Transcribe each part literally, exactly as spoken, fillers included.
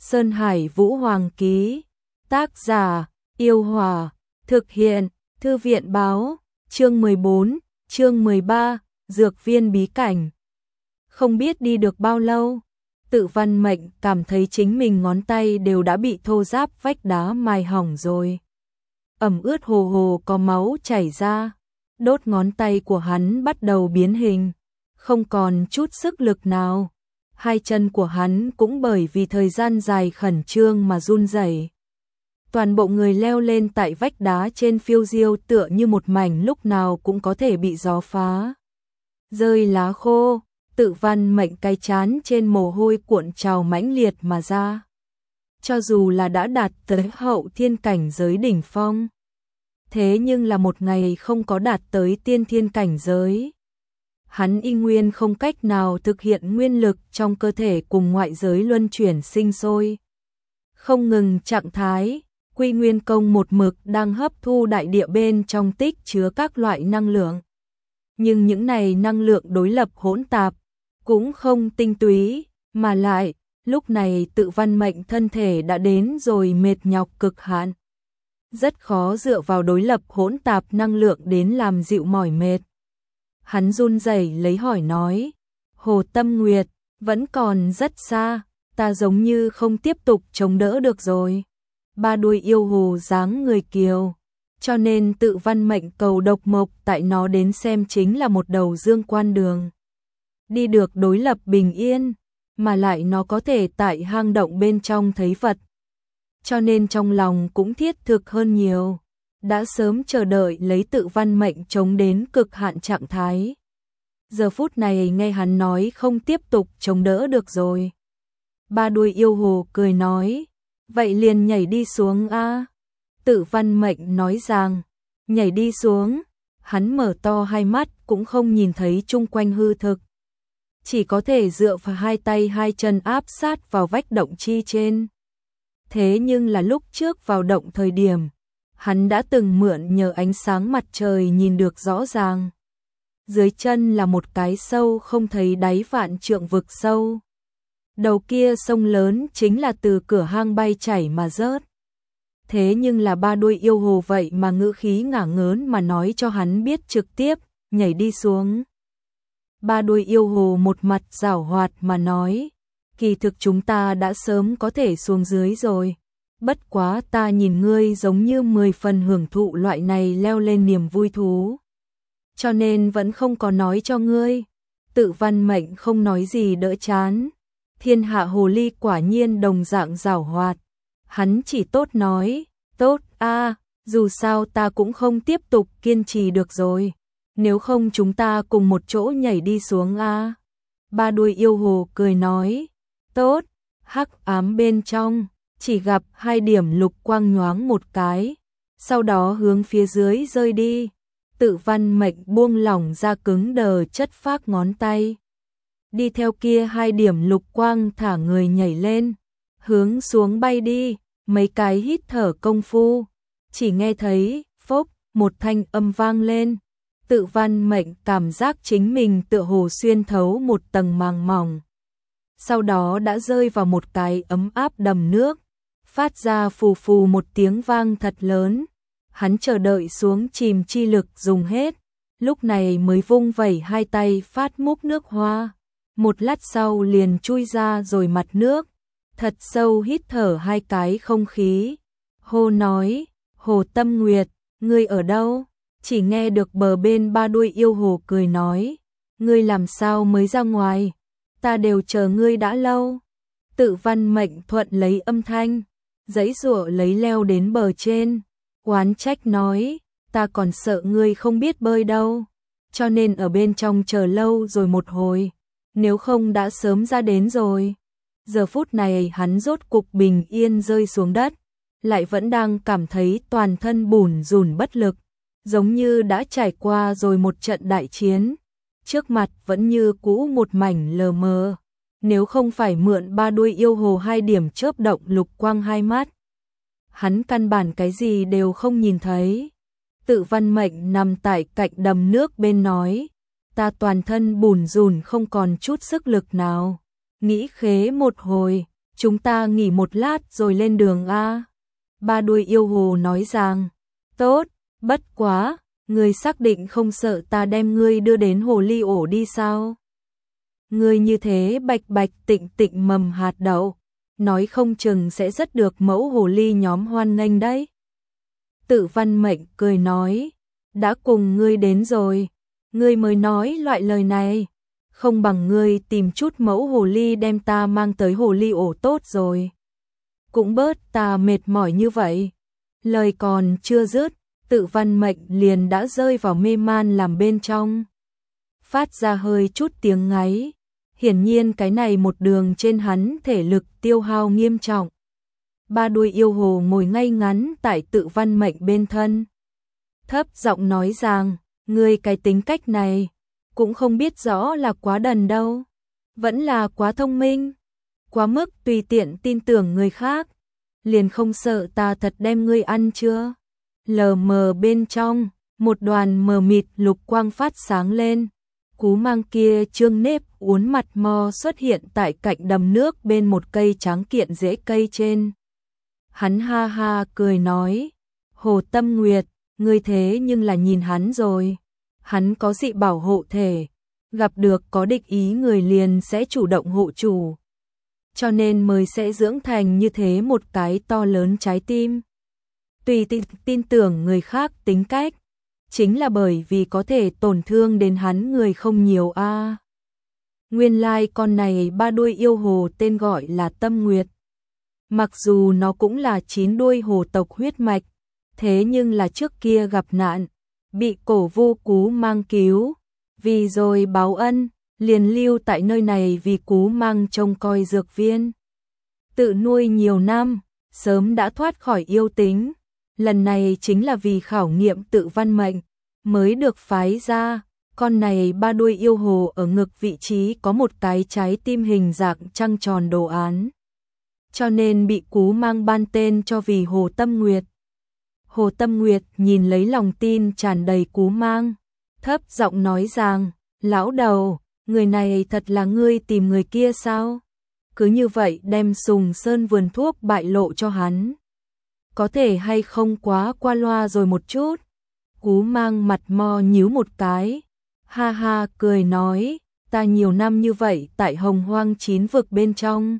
Sơn Hải Vũ Hoàng ký. Tác giả, Yêu Hòa. Thực hiện, Thư viện báo. Chương mười bốn, chương mười ba, Dược viên bí cảnh. Không biết đi được bao lâu, Tự Văn Mệnh cảm thấy chính mình ngón tay đều đã bị thô ráp vách đá mài hỏng rồi. Ẩm ướt hồ hồ có máu chảy ra, đốt ngón tay của hắn bắt đầu biến hình, không còn chút sức lực nào. Hai chân của hắn cũng bởi vì thời gian dài khẩn trương mà run rẩy. Toàn bộ người leo lên tại vách đá trên phiêu diêu tựa như một mảnh lúc nào cũng có thể bị gió phá. Rơi lá khô, Tự Văn Mệnh cái chán trên mồ hôi cuộn trào mãnh liệt mà ra. Cho dù là đã đạt tới hậu thiên cảnh giới đỉnh phong, thế nhưng là một ngày không có đạt tới tiên thiên cảnh giới, hắn y nguyên không cách nào thực hiện nguyên lực trong cơ thể cùng ngoại giới luân chuyển sinh sôi. Không ngừng trạng thái, Quy Nguyên Công một mực đang hấp thu đại địa bên trong tích chứa các loại năng lượng. Nhưng những này năng lượng đối lập hỗn tạp, cũng không tinh túy, mà lại, lúc này Tự Văn Mệnh thân thể đã đến rồi mệt nhọc cực hạn. Rất khó dựa vào đối lập hỗn tạp năng lượng đến làm dịu mỏi mệt. Hắn run rẩy lấy hỏi nói, Hồ Tâm Nguyệt, vẫn còn rất xa, ta giống như không tiếp tục chống đỡ được rồi. Ba đuôi yêu hồ dáng người kiều, cho nên Tự Văn Mệnh cầu độc mộc tại nó đến xem chính là một đầu dương quan đường. Đi được đối lập bình yên, mà lại nó có thể tại hang động bên trong thấy vật. Cho nên trong lòng cũng thiết thực hơn nhiều, đã sớm chờ đợi lấy Tự Văn Mệnh chống đến cực hạn trạng thái. Giờ phút này nghe hắn nói không tiếp tục chống đỡ được rồi. Ba đuôi yêu hồ cười nói, vậy liền nhảy đi xuống a. Tự Văn Mệnh nói rằng, nhảy đi xuống. Hắn mở to hai mắt cũng không nhìn thấy chung quanh hư thực, chỉ có thể dựa vào hai tay hai chân áp sát vào vách động chi trên. Thế nhưng là lúc trước vào động thời điểm, hắn đã từng mượn nhờ ánh sáng mặt trời nhìn được rõ ràng. Dưới chân là một cái sâu không thấy đáy vạn trượng vực sâu. Đầu kia sông lớn chính là từ cửa hang bay chảy mà rớt. Thế nhưng là ba đuôi yêu hồ vậy mà ngữ khí ngả ngớn mà nói cho hắn biết trực tiếp, nhảy đi xuống. Ba đuôi yêu hồ một mặt giảo hoạt mà nói, kỳ thực chúng ta đã sớm có thể xuống dưới rồi. Bất quá ta nhìn ngươi giống như mười phần hưởng thụ loại này leo lên niềm vui thú, cho nên vẫn không có nói cho ngươi. Tự Văn Mệnh không nói gì đỡ chán. Thiên hạ hồ ly quả nhiên đồng dạng giảo hoạt. Hắn chỉ tốt nói, tốt a, dù sao ta cũng không tiếp tục kiên trì được rồi. Nếu không chúng ta cùng một chỗ nhảy đi xuống a. Ba đuôi yêu hồ cười nói, tốt. Hắc ám bên trong, chỉ gặp hai điểm lục quang nhoáng một cái, sau đó hướng phía dưới rơi đi. Tự Văn Mệnh buông lỏng ra cứng đờ chất phác ngón tay, đi theo kia hai điểm lục quang thả người nhảy lên, hướng xuống bay đi. Mấy cái hít thở công phu, chỉ nghe thấy phốc một thanh âm vang lên. Tự Văn Mệnh cảm giác chính mình tựa hồ xuyên thấu một tầng màng mỏng, sau đó đã rơi vào một cái ấm áp đầm nước, phát ra phù phù một tiếng vang thật lớn. Hắn chờ đợi xuống chìm chi lực dùng hết, lúc này mới vung vẩy hai tay phát múc nước hoa, một lát sau liền chui ra rồi mặt nước, thật sâu hít thở hai cái không khí. Hô nói, Hồ Tâm Nguyệt, ngươi ở đâu? Chỉ nghe được bờ bên ba đuôi yêu hồ cười nói, ngươi làm sao mới ra ngoài? Ta đều chờ ngươi đã lâu. Tự Văn Mệnh thuận lấy âm thanh, giãy giụa lấy leo đến bờ trên, oán trách nói, ta còn sợ ngươi không biết bơi đâu, cho nên ở bên trong chờ lâu rồi một hồi, nếu không đã sớm ra đến rồi. Giờ phút này hắn rốt cục bình yên rơi xuống đất, lại vẫn đang cảm thấy toàn thân bủn rủn bất lực, giống như đã trải qua rồi một trận đại chiến, trước mặt vẫn như cũ một mảnh lờ mờ. Nếu không phải mượn ba đuôi yêu hồ hai điểm chớp động lục quang hai mắt, hắn căn bản cái gì đều không nhìn thấy. Tự Văn Mệnh nằm tại cạnh đầm nước bên nói, ta toàn thân bùn rùn không còn chút sức lực nào. Nghĩ khế một hồi, chúng ta nghỉ một lát rồi lên đường a. Ba đuôi yêu hồ nói rằng, tốt, bất quá, ngươi xác định không sợ ta đem ngươi đưa đến hồ ly ổ đi sao? Ngươi như thế bạch bạch tịnh tịnh mầm hạt đậu, nói không chừng sẽ rất được mẫu hồ ly nhóm hoan nghênh đấy. Tự Văn Mệnh cười nói, đã cùng ngươi đến rồi, ngươi mới nói loại lời này, không bằng ngươi tìm chút mẫu hồ ly đem ta mang tới hồ ly ổ tốt rồi. Cũng bớt ta mệt mỏi như vậy. Lời còn chưa dứt, Tự Văn Mệnh liền đã rơi vào mê man làm bên trong. Phát ra hơi chút tiếng ngáy. Hiển nhiên cái này một đường trên hắn thể lực tiêu hao nghiêm trọng. Ba đuôi yêu hồ ngồi ngay ngắn tại Tự Văn Mệnh bên thân. Thấp giọng nói rằng, ngươi cái tính cách này, cũng không biết rõ là quá đần đâu. Vẫn là quá thông minh, quá mức tùy tiện tin tưởng người khác. Liền không sợ ta thật đem ngươi ăn chưa? Lờ mờ bên trong, một đoàn mờ mịt lục quang phát sáng lên. Cú mang kia trương nếp uốn mặt mò xuất hiện tại cạnh đầm nước bên một cây tráng kiện rễ cây trên. Hắn ha ha cười nói, Hồ Tâm Nguyệt, ngươi thế nhưng là nhìn hắn rồi. Hắn có dị bảo hộ thể, gặp được có địch ý người liền sẽ chủ động hộ chủ. Cho nên mới sẽ dưỡng thành như thế một cái to lớn trái tim. Tùy tin, tin tưởng người khác tính cách, chính là bởi vì có thể tổn thương đến hắn người không nhiều a. À. Nguyên lai like con này ba đuôi yêu hồ tên gọi là Tâm Nguyệt. Mặc dù nó cũng là chín đuôi hồ tộc huyết mạch, thế nhưng là trước kia gặp nạn, bị Cổ Vu Cú Mang cứu, vì rồi báo ân, liền lưu tại nơi này vì Cú Mang trông coi dược viên. Tự nuôi nhiều năm, sớm đã thoát khỏi yêu tính. Lần này chính là vì khảo nghiệm Tự Văn Mệnh, mới được phái ra. Con này ba đuôi yêu hồ ở ngực vị trí có một cái trái tim hình dạng trăng tròn đồ án. Cho nên bị Cú Mang ban tên cho vì Hồ Tâm Nguyệt. Hồ Tâm Nguyệt nhìn lấy lòng tin tràn đầy Cú Mang, thấp giọng nói rằng, lão đầu, người này thật là ngươi tìm người kia sao? Cứ như vậy đem Sùng Sơn vườn thuốc bại lộ cho hắn. Có thể hay không quá qua loa rồi một chút? Cú Mang mặt mo nhíu một cái, ha ha cười nói, ta nhiều năm như vậy tại Hồng Hoang chín vực bên trong.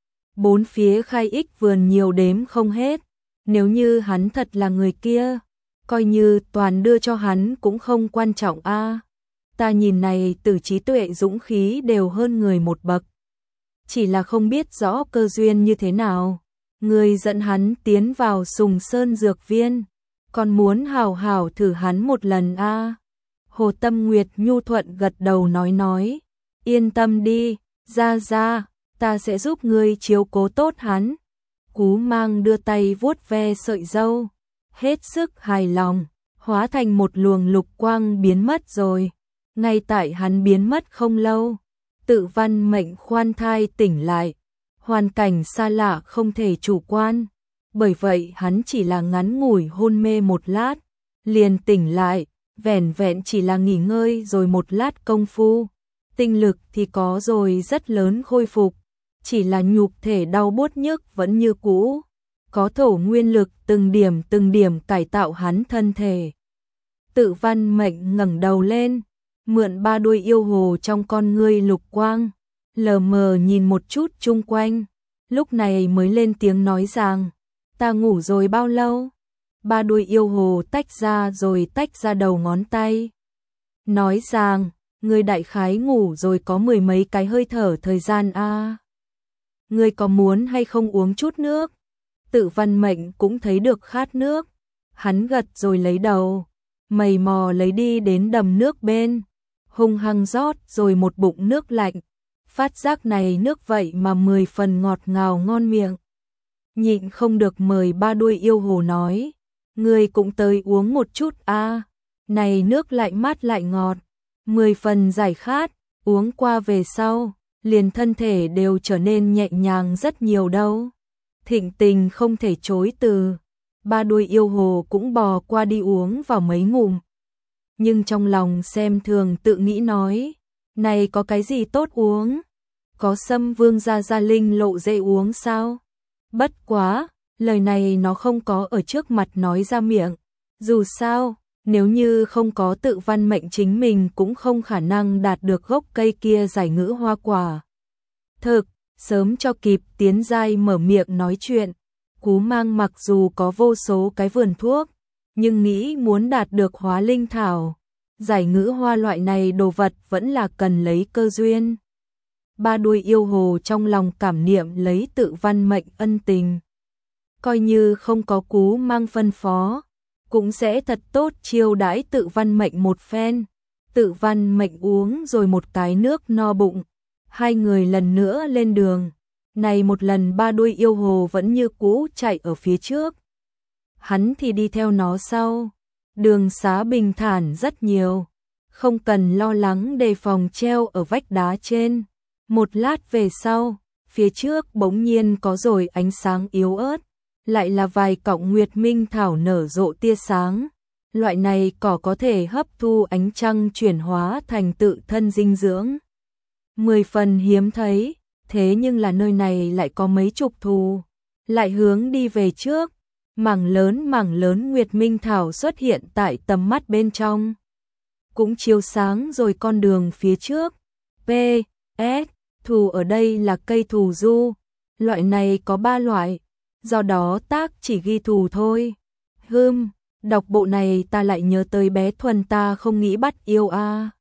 Bốn phía khai ích vườn nhiều đếm không hết, nếu như hắn thật là người kia, coi như toàn đưa cho hắn cũng không quan trọng a. À. Ta nhìn này từ trí tuệ dũng khí đều hơn người một bậc. Chỉ là không biết rõ cơ duyên như thế nào. Người dẫn hắn tiến vào Sùng Sơn dược viên, còn muốn hào hào thử hắn một lần a. À. Hồ Tâm Nguyệt nhu thuận gật đầu nói nói, yên tâm đi, ra ra, ta sẽ giúp ngươi chiếu cố tốt hắn. Cú Mang đưa tay vuốt ve sợi râu, hết sức hài lòng, hóa thành một luồng lục quang biến mất rồi. Ngay tại hắn biến mất không lâu, Tự Văn Mệnh khoan thai tỉnh lại, hoàn cảnh xa lạ không thể chủ quan, bởi vậy hắn chỉ là ngắn ngủi hôn mê một lát, liền tỉnh lại, vẻn vẹn chỉ là nghỉ ngơi rồi một lát công phu, tinh lực thì có rồi rất lớn khôi phục, chỉ là nhục thể đau buốt nhức vẫn như cũ, có thổ nguyên lực từng điểm từng điểm cải tạo hắn thân thể. Tự Văn Mệnh ngẩng đầu lên, mượn ba đuôi yêu hồ trong con ngươi lục quang, lờ mờ nhìn một chút chung quanh, lúc này mới lên tiếng nói rằng, ta ngủ rồi bao lâu? Ba đuôi yêu hồ tách ra rồi tách ra đầu ngón tay. Nói rằng, ngươi đại khái ngủ rồi có mười mấy cái hơi thở thời gian a. À. Ngươi có muốn hay không uống chút nước? Tự Văn Mệnh cũng thấy được khát nước. Hắn gật rồi lấy đầu, mày mò lấy đi đến đầm nước bên, hung hăng rót rồi một bụng nước lạnh. Phát giác này nước vậy mà mười phần ngọt ngào ngon miệng. Nhịn không được mời ba đuôi yêu hồ nói, ngươi cũng tới uống một chút a. À. Này nước lại mát lại ngọt, mười phần giải khát, uống qua về sau, liền thân thể đều trở nên nhẹ nhàng rất nhiều đâu. Thịnh tình không thể chối từ, ba đuôi yêu hồ cũng bò qua đi uống vào mấy ngụm. Nhưng trong lòng xem thường tự nghĩ nói, này có cái gì tốt uống, có Sâm Vương gia gia linh lộ dễ uống sao? Bất quá, lời này nó không có ở trước mặt nói ra miệng. Dù sao, nếu như không có tự văn mệnh chính mình cũng không khả năng đạt được gốc cây kia giải ngữ hoa quả. Thực, sớm cho kịp tiến giai mở miệng nói chuyện. Cú Mang mặc dù có vô số cái vườn thuốc, nhưng nghĩ muốn đạt được hóa linh thảo, giải ngữ hoa loại này đồ vật vẫn là cần lấy cơ duyên. Ba đuôi yêu hồ trong lòng cảm niệm lấy tự văn mệnh ân tình. Coi như không có Cú Mang phân phó, cũng sẽ thật tốt chiêu đãi tự văn mệnh một phen. Tự văn mệnh uống rồi một cái nước no bụng, hai người lần nữa lên đường. Này một lần ba đuôi yêu hồ vẫn như cũ chạy ở phía trước. Hắn thì đi theo nó sau. Đường xá bình thản rất nhiều, không cần lo lắng đề phòng treo ở vách đá trên. Một lát về sau, phía trước bỗng nhiên có rồi ánh sáng yếu ớt, lại là vài cọng nguyệt minh thảo nở rộ tia sáng. Loại này cỏ có thể hấp thu ánh trăng chuyển hóa thành tự thân dinh dưỡng. Mười phần hiếm thấy, thế nhưng là nơi này lại có mấy chục thù. Lại hướng đi về trước, mảng lớn mảng lớn nguyệt minh thảo xuất hiện tại tầm mắt bên trong. Cũng chiếu sáng rồi con đường phía trước. P. S. Thù ở đây là cây thù du. Loại này có ba loại, do đó tác chỉ ghi thù thôi. Hừm, đọc bộ này ta lại nhớ tới bé Thuần ta không nghĩ bắt yêu a. À.